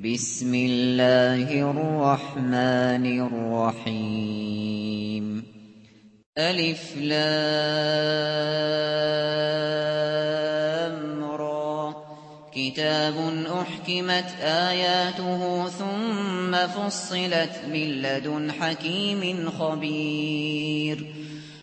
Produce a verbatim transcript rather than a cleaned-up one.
بسم الله الرحمن الرحيم ألف لام را كتاب أحكمت آياته ثم فصلت من لدن حكيم خبير